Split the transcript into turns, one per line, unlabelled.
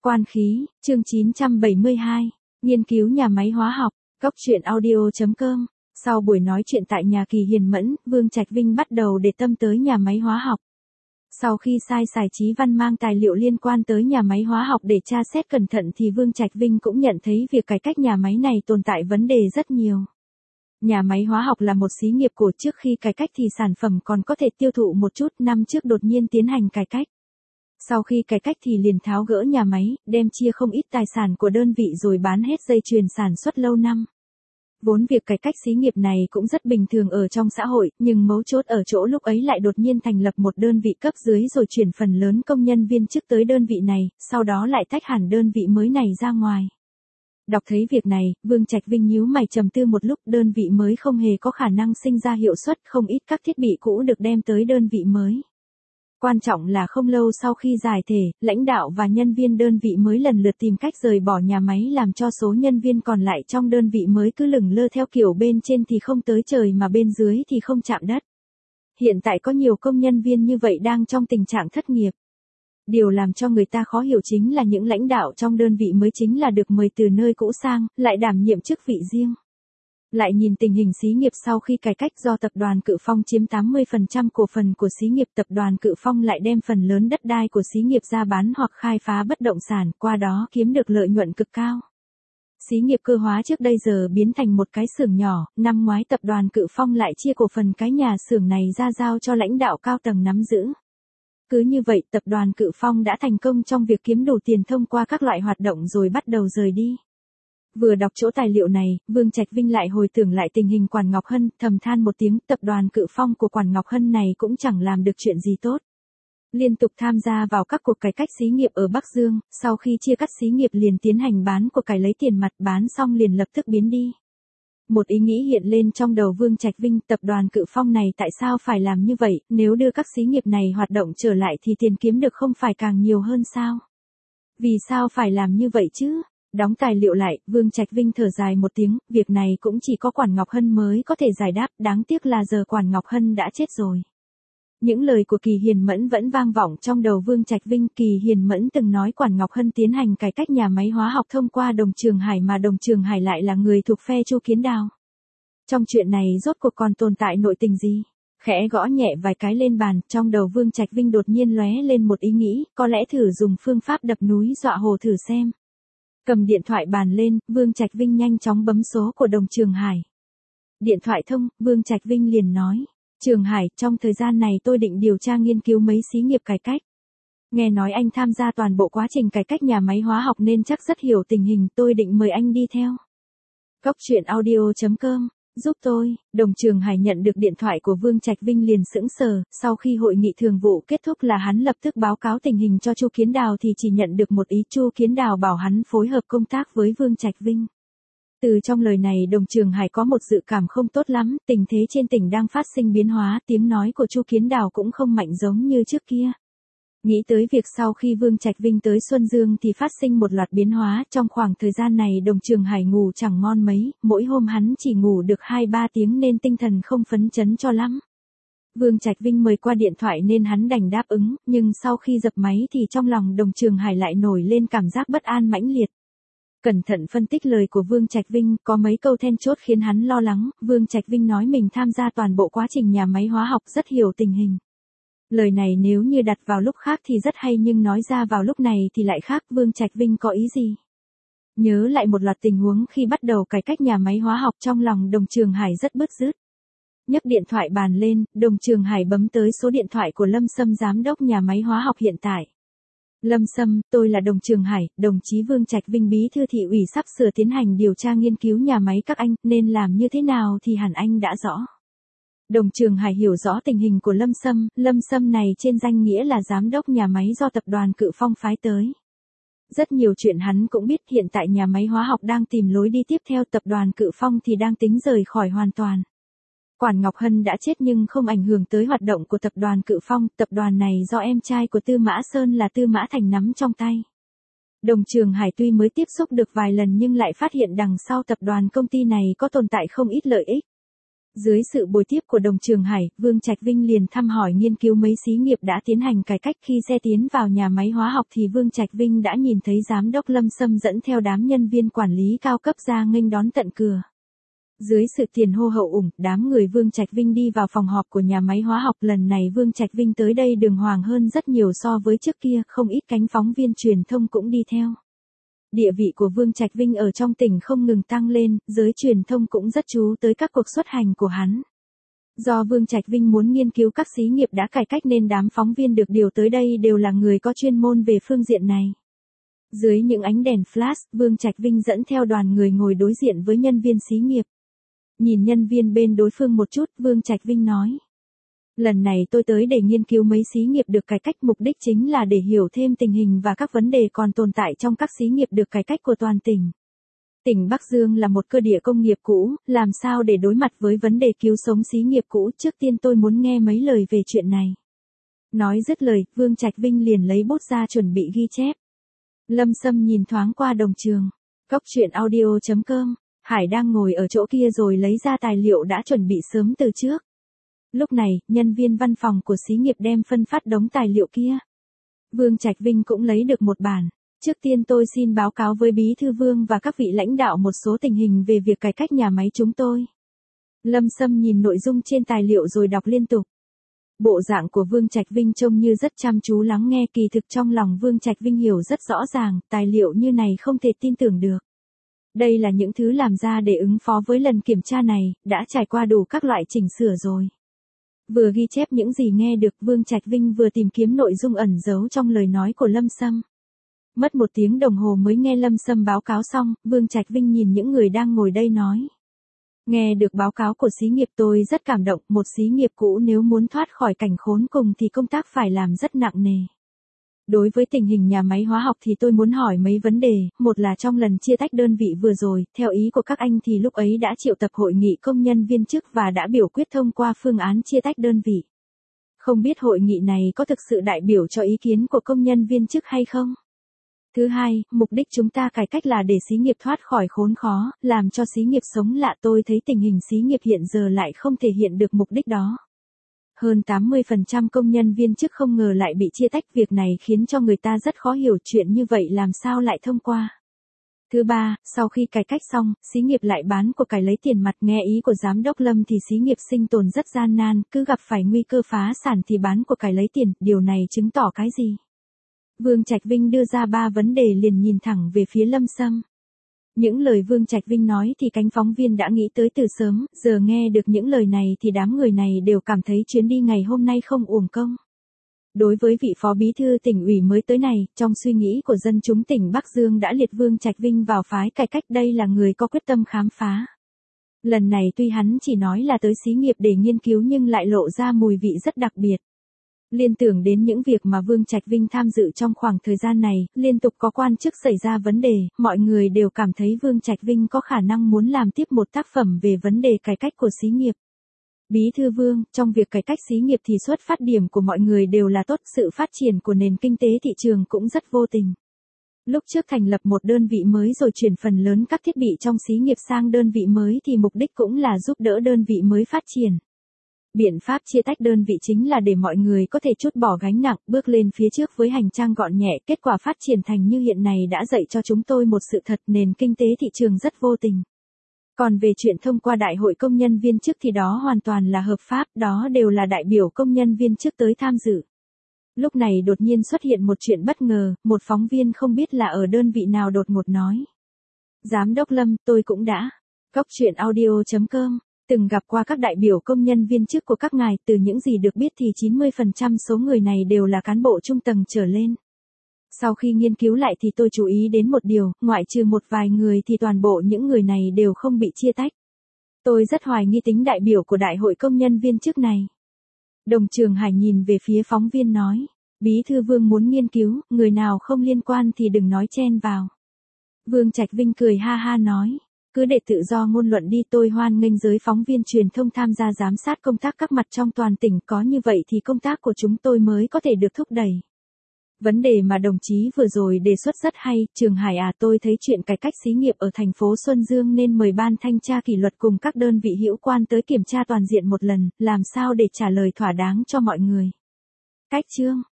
Quan khí, chương 972, nghiên cứu nhà máy hóa học, Góc truyện audio.com. Sau buổi nói chuyện tại nhà Kỳ Hiền Mẫn, Vương Trạch Vinh bắt đầu để tâm tới nhà máy hóa học. Sau khi sai Sài Chí Văn mang tài liệu liên quan tới nhà máy hóa học để tra xét cẩn thận thì Vương Trạch Vinh cũng nhận thấy việc cải cách nhà máy này tồn tại vấn đề rất nhiều. Nhà máy hóa học là một xí nghiệp cổ, trước khi cải cách thì sản phẩm còn có thể tiêu thụ một chút, năm trước đột nhiên tiến hành cải cách. Sau khi cải cách thì liền tháo gỡ nhà máy, đem chia không ít tài sản của đơn vị rồi bán hết dây chuyền sản xuất lâu năm. Vốn việc cải cách xí nghiệp này cũng rất bình thường ở trong xã hội, nhưng mấu chốt ở chỗ lúc ấy lại đột nhiên thành lập một đơn vị cấp dưới rồi chuyển phần lớn công nhân viên chức tới đơn vị này, sau đó lại tách hẳn đơn vị mới này ra ngoài. Đọc thấy việc này, Vương Trạch Vinh nhíu mày trầm tư một lúc, đơn vị mới không hề có khả năng sinh ra hiệu suất, không ít các thiết bị cũ được đem tới đơn vị mới. Quan trọng là không lâu sau khi giải thể, lãnh đạo và nhân viên đơn vị mới lần lượt tìm cách rời bỏ nhà máy, làm cho số nhân viên còn lại trong đơn vị mới cứ lửng lơ theo kiểu bên trên thì không tới trời mà bên dưới thì không chạm đất. Hiện tại có nhiều công nhân viên như vậy đang trong tình trạng thất nghiệp. Điều làm cho người ta khó hiểu chính là những lãnh đạo trong đơn vị mới chính là được mời từ nơi cũ sang, lại đảm nhiệm chức vị riêng. Lại nhìn tình hình xí nghiệp sau khi cải cách, do tập đoàn Cự Phong chiếm 80% cổ phần của xí nghiệp, tập đoàn Cự Phong lại đem phần lớn đất đai của xí nghiệp ra bán hoặc khai phá bất động sản, qua đó kiếm được lợi nhuận cực cao. Xí nghiệp cơ hóa trước đây giờ biến thành một cái xưởng nhỏ, năm ngoái tập đoàn Cự Phong lại chia cổ phần cái nhà xưởng này ra giao cho lãnh đạo cao tầng nắm giữ. Cứ như vậy, tập đoàn Cự Phong đã thành công trong việc kiếm đủ tiền thông qua các loại hoạt động rồi bắt đầu rời đi. Vừa đọc chỗ tài liệu này, Vương Trạch Vinh lại hồi tưởng lại tình hình Quản Ngọc Hân, thầm than một tiếng, tập đoàn Cự Phong của Quản Ngọc Hân này cũng chẳng làm được chuyện gì tốt. Liên tục tham gia vào các cuộc cải cách xí nghiệp ở Bắc Dương, sau khi chia cắt xí nghiệp liền tiến hành bán của cải lấy tiền mặt, bán xong liền lập tức biến đi. Một ý nghĩ hiện lên trong đầu Vương Trạch Vinh, tập đoàn Cự Phong này tại sao phải làm như vậy, nếu đưa các xí nghiệp này hoạt động trở lại thì tiền kiếm được không phải càng nhiều hơn sao? Vì sao phải làm như vậy chứ? Đóng tài liệu lại, Vương Trạch Vinh thở dài một tiếng, việc này cũng chỉ có Quản Ngọc Hân mới có thể giải đáp, đáng tiếc là giờ Quản Ngọc Hân đã chết rồi. Những lời của Kỳ Hiền Mẫn vẫn vang vọng trong đầu Vương Trạch Vinh. Kỳ Hiền Mẫn từng nói Quản Ngọc Hân tiến hành cải cách nhà máy hóa học thông qua Đồng Trường Hải, mà Đồng Trường Hải lại là người thuộc phe Chu Kiến Đào. Trong chuyện này rốt cuộc còn tồn tại nội tình gì? Khẽ gõ nhẹ vài cái lên bàn, trong đầu Vương Trạch Vinh đột nhiên lóe lên một ý nghĩ, có lẽ thử dùng phương pháp đập núi dọa hồ thử xem. Cầm điện thoại bàn lên, Vương Trạch Vinh nhanh chóng bấm số của Đồng Trường Hải. Điện thoại thông, Vương Trạch Vinh liền nói: Trường Hải, trong thời gian này tôi định điều tra nghiên cứu mấy xí nghiệp cải cách. Nghe nói anh tham gia toàn bộ quá trình cải cách nhà máy hóa học nên chắc rất hiểu tình hình, tôi định mời anh đi theo. Góc truyện audio.com, giúp tôi. Đồng Trường Hải nhận được điện thoại của Vương Trạch Vinh liền sững sờ, sau khi hội nghị thường vụ kết thúc là hắn lập tức báo cáo tình hình cho Chu Kiến Đào thì chỉ nhận được một ý, Chu Kiến Đào bảo hắn phối hợp công tác với Vương Trạch Vinh. Từ trong lời này Đồng Trường Hải có một dự cảm không tốt lắm, tình thế trên tỉnh đang phát sinh biến hóa, tiếng nói của Chu Kiến Đào cũng không mạnh giống như trước kia. Nghĩ tới việc sau khi Vương Trạch Vinh tới Xuân Dương thì phát sinh một loạt biến hóa, trong khoảng thời gian này Đồng Trường Hải ngủ chẳng ngon mấy, mỗi hôm hắn chỉ ngủ được 2-3 tiếng nên tinh thần không phấn chấn cho lắm. Vương Trạch Vinh mời qua điện thoại nên hắn đành đáp ứng, nhưng sau khi dập máy thì trong lòng Đồng Trường Hải lại nổi lên cảm giác bất an mãnh liệt. Cẩn thận phân tích lời của Vương Trạch Vinh, có mấy câu then chốt khiến hắn lo lắng. Vương Trạch Vinh nói mình tham gia toàn bộ quá trình nhà máy hóa học, rất hiểu tình hình. Lời này nếu như đặt vào lúc khác thì rất hay, nhưng nói ra vào lúc này thì lại khác. Vương Trạch Vinh có ý gì? Nhớ lại một loạt tình huống khi bắt đầu cải cách nhà máy hóa học, trong lòng Đồng Trường Hải rất bứt rứt. Nhấc điện thoại bàn lên, Đồng Trường Hải bấm tới số điện thoại của Lâm Sâm, giám đốc nhà máy hóa học hiện tại. Lâm Sâm, tôi là Đồng Trường Hải, đồng chí Vương Trạch Vinh bí thư thị ủy sắp sửa tiến hành điều tra nghiên cứu nhà máy các anh, nên làm như thế nào thì hẳn anh đã rõ. Đồng Trường Hải hiểu rõ tình hình của Lâm Sâm này trên danh nghĩa là giám đốc nhà máy do tập đoàn Cự Phong phái tới. Rất nhiều chuyện hắn cũng biết, hiện tại nhà máy hóa học đang tìm lối đi tiếp theo, tập đoàn Cự Phong thì đang tính rời khỏi hoàn toàn. Quản Ngọc Hân đã chết nhưng không ảnh hưởng tới hoạt động của tập đoàn Cự Phong, tập đoàn này do em trai của Tư Mã Sơn là Tư Mã Thành nắm trong tay. Đồng Trường Hải tuy mới tiếp xúc được vài lần nhưng lại phát hiện đằng sau tập đoàn công ty này có tồn tại không ít lợi ích. Dưới sự bồi tiếp của Đồng Trường Hải, Vương Trạch Vinh liền thăm hỏi nghiên cứu mấy xí nghiệp đã tiến hành cải cách. Khi xe tiến vào nhà máy hóa học thì Vương Trạch Vinh đã nhìn thấy giám đốc Lâm Sâm dẫn theo đám nhân viên quản lý cao cấp ra nghênh đón tận cửa. Dưới sự tiền hô hậu ủng, đám người Vương Trạch Vinh đi vào phòng họp của nhà máy hóa học. Lần này Vương Trạch Vinh tới đây đường hoàng hơn rất nhiều so với trước kia, không ít cánh phóng viên truyền thông cũng đi theo. Địa vị của Vương Trạch Vinh ở trong tỉnh không ngừng tăng lên, giới truyền thông cũng rất chú tới các cuộc xuất hành của hắn. Do Vương Trạch Vinh muốn nghiên cứu các xí nghiệp đã cải cách nên đám phóng viên được điều tới đây đều là người có chuyên môn về phương diện này. Dưới những ánh đèn flash, Vương Trạch Vinh dẫn theo đoàn người ngồi đối diện với nhân viên xí nghiệp. Nhìn nhân viên bên đối phương một chút, Vương Trạch Vinh nói. Lần này tôi tới để nghiên cứu mấy xí nghiệp được cải cách, mục đích chính là để hiểu thêm tình hình và các vấn đề còn tồn tại trong các xí nghiệp được cải cách của toàn tỉnh. Tỉnh Bắc Dương là một cơ địa công nghiệp cũ, làm sao để đối mặt với vấn đề cứu sống xí nghiệp cũ, trước tiên tôi muốn nghe mấy lời về chuyện này. Nói dứt lời, Vương Trạch Vinh liền lấy bút ra chuẩn bị ghi chép. Lâm Sâm nhìn thoáng qua Đồng Trường. Cốc truyện audio.com, Hải đang ngồi ở chỗ kia rồi lấy ra tài liệu đã chuẩn bị sớm từ trước. Lúc này, nhân viên văn phòng của xí nghiệp đem phân phát đống tài liệu kia. Vương Trạch Vinh cũng lấy được một bản. Trước tiên tôi xin báo cáo với Bí thư Vương và các vị lãnh đạo một số tình hình về việc cải cách nhà máy chúng tôi. Lâm Sâm nhìn nội dung trên tài liệu rồi đọc liên tục. Bộ dạng của Vương Trạch Vinh trông như rất chăm chú lắng nghe, kỳ thực trong lòng Vương Trạch Vinh hiểu rất rõ ràng, tài liệu như này không thể tin tưởng được. Đây là những thứ làm ra để ứng phó với lần kiểm tra này, đã trải qua đủ các loại chỉnh sửa rồi. Vừa ghi chép những gì nghe được, Vương Trạch Vinh vừa tìm kiếm nội dung ẩn giấu trong lời nói của Lâm Sâm. Mất 1 tiếng đồng hồ mới nghe Lâm Sâm báo cáo xong, Vương Trạch Vinh nhìn những người đang ngồi đây nói. Nghe được báo cáo của xí nghiệp tôi rất cảm động, một xí nghiệp cũ nếu muốn thoát khỏi cảnh khốn cùng thì công tác phải làm rất nặng nề. Đối với tình hình nhà máy hóa học thì tôi muốn hỏi mấy vấn đề, một là trong lần chia tách đơn vị vừa rồi, theo ý của các anh thì lúc ấy đã triệu tập hội nghị công nhân viên chức và đã biểu quyết thông qua phương án chia tách đơn vị. Không biết hội nghị này có thực sự đại biểu cho ý kiến của công nhân viên chức hay không? Thứ hai, mục đích chúng ta cải cách là để xí nghiệp thoát khỏi khốn khó, làm cho xí nghiệp sống lạ. Tôi thấy tình hình xí nghiệp hiện giờ lại không thể hiện được mục đích đó. Hơn 80% công nhân viên chức không ngờ lại bị chia tách, việc này khiến cho người ta rất khó hiểu, chuyện như vậy làm sao lại thông qua. Thứ ba, sau khi cải cách xong, xí nghiệp lại bán của cải lấy tiền mặt, nghe ý của giám đốc Lâm thì xí nghiệp sinh tồn rất gian nan, cứ gặp phải nguy cơ phá sản thì bán của cải lấy tiền, điều này chứng tỏ cái gì? Vương Trạch Vinh đưa ra 3 vấn đề liền nhìn thẳng về phía Lâm Sâm. Những lời Vương Trạch Vinh nói thì cánh phóng viên đã nghĩ tới từ sớm, giờ nghe được những lời này thì đám người này đều cảm thấy chuyến đi ngày hôm nay không uổng công. Đối với vị phó bí thư tỉnh ủy mới tới này, trong suy nghĩ của dân chúng tỉnh Bắc Dương đã liệt Vương Trạch Vinh vào phái cải cách, đây là người có quyết tâm khám phá. Lần này tuy hắn chỉ nói là tới xí nghiệp để nghiên cứu nhưng lại lộ ra mùi vị rất đặc biệt. Liên tưởng đến những việc mà Vương Trạch Vinh tham dự trong khoảng thời gian này, liên tục có quan chức xảy ra vấn đề, mọi người đều cảm thấy Vương Trạch Vinh có khả năng muốn làm tiếp một tác phẩm về vấn đề cải cách của xí nghiệp. Bí thư Vương, trong việc cải cách xí nghiệp thì xuất phát điểm của mọi người đều là tốt, sự phát triển của nền kinh tế thị trường cũng rất vô tình. Lúc trước thành lập một đơn vị mới rồi chuyển phần lớn các thiết bị trong xí nghiệp sang đơn vị mới thì mục đích cũng là giúp đỡ đơn vị mới phát triển. Biện pháp chia tách đơn vị chính là để mọi người có thể trút bỏ gánh nặng, bước lên phía trước với hành trang gọn nhẹ. Kết quả phát triển thành như hiện này đã dạy cho chúng tôi một sự thật, nền kinh tế thị trường rất vô tình. Còn về chuyện thông qua đại hội công nhân viên chức thì đó hoàn toàn là hợp pháp, đó đều là đại biểu công nhân viên chức tới tham dự. Lúc này đột nhiên xuất hiện một chuyện bất ngờ, một phóng viên không biết là ở đơn vị nào đột ngột nói. Giám đốc Lâm, tôi cũng đã. Cốc truyện audio.com. Từng gặp qua các đại biểu công nhân viên chức của các ngài, từ những gì được biết thì 90% số người này đều là cán bộ trung tầng trở lên. Sau khi nghiên cứu lại thì tôi chú ý đến một điều, ngoại trừ một vài người thì toàn bộ những người này đều không bị chia tách. Tôi rất hoài nghi tính đại biểu của đại hội công nhân viên chức này. Đồng Trường Hải nhìn về phía phóng viên nói, Bí thư Vương muốn nghiên cứu, người nào không liên quan thì đừng nói chen vào. Vương Trạch Vinh cười ha ha nói. Cứ để tự do ngôn luận đi, tôi hoan nghênh giới phóng viên truyền thông tham gia giám sát công tác các mặt trong toàn tỉnh, có như vậy thì công tác của chúng tôi mới có thể được thúc đẩy. Vấn đề mà đồng chí vừa rồi đề xuất rất hay, Trường Hải à, tôi thấy chuyện cải cách xí nghiệp ở thành phố Xuân Dương nên mời ban thanh tra kỷ luật cùng các đơn vị hữu quan tới kiểm tra toàn diện một lần, làm sao để trả lời thỏa đáng cho mọi người. Cách chương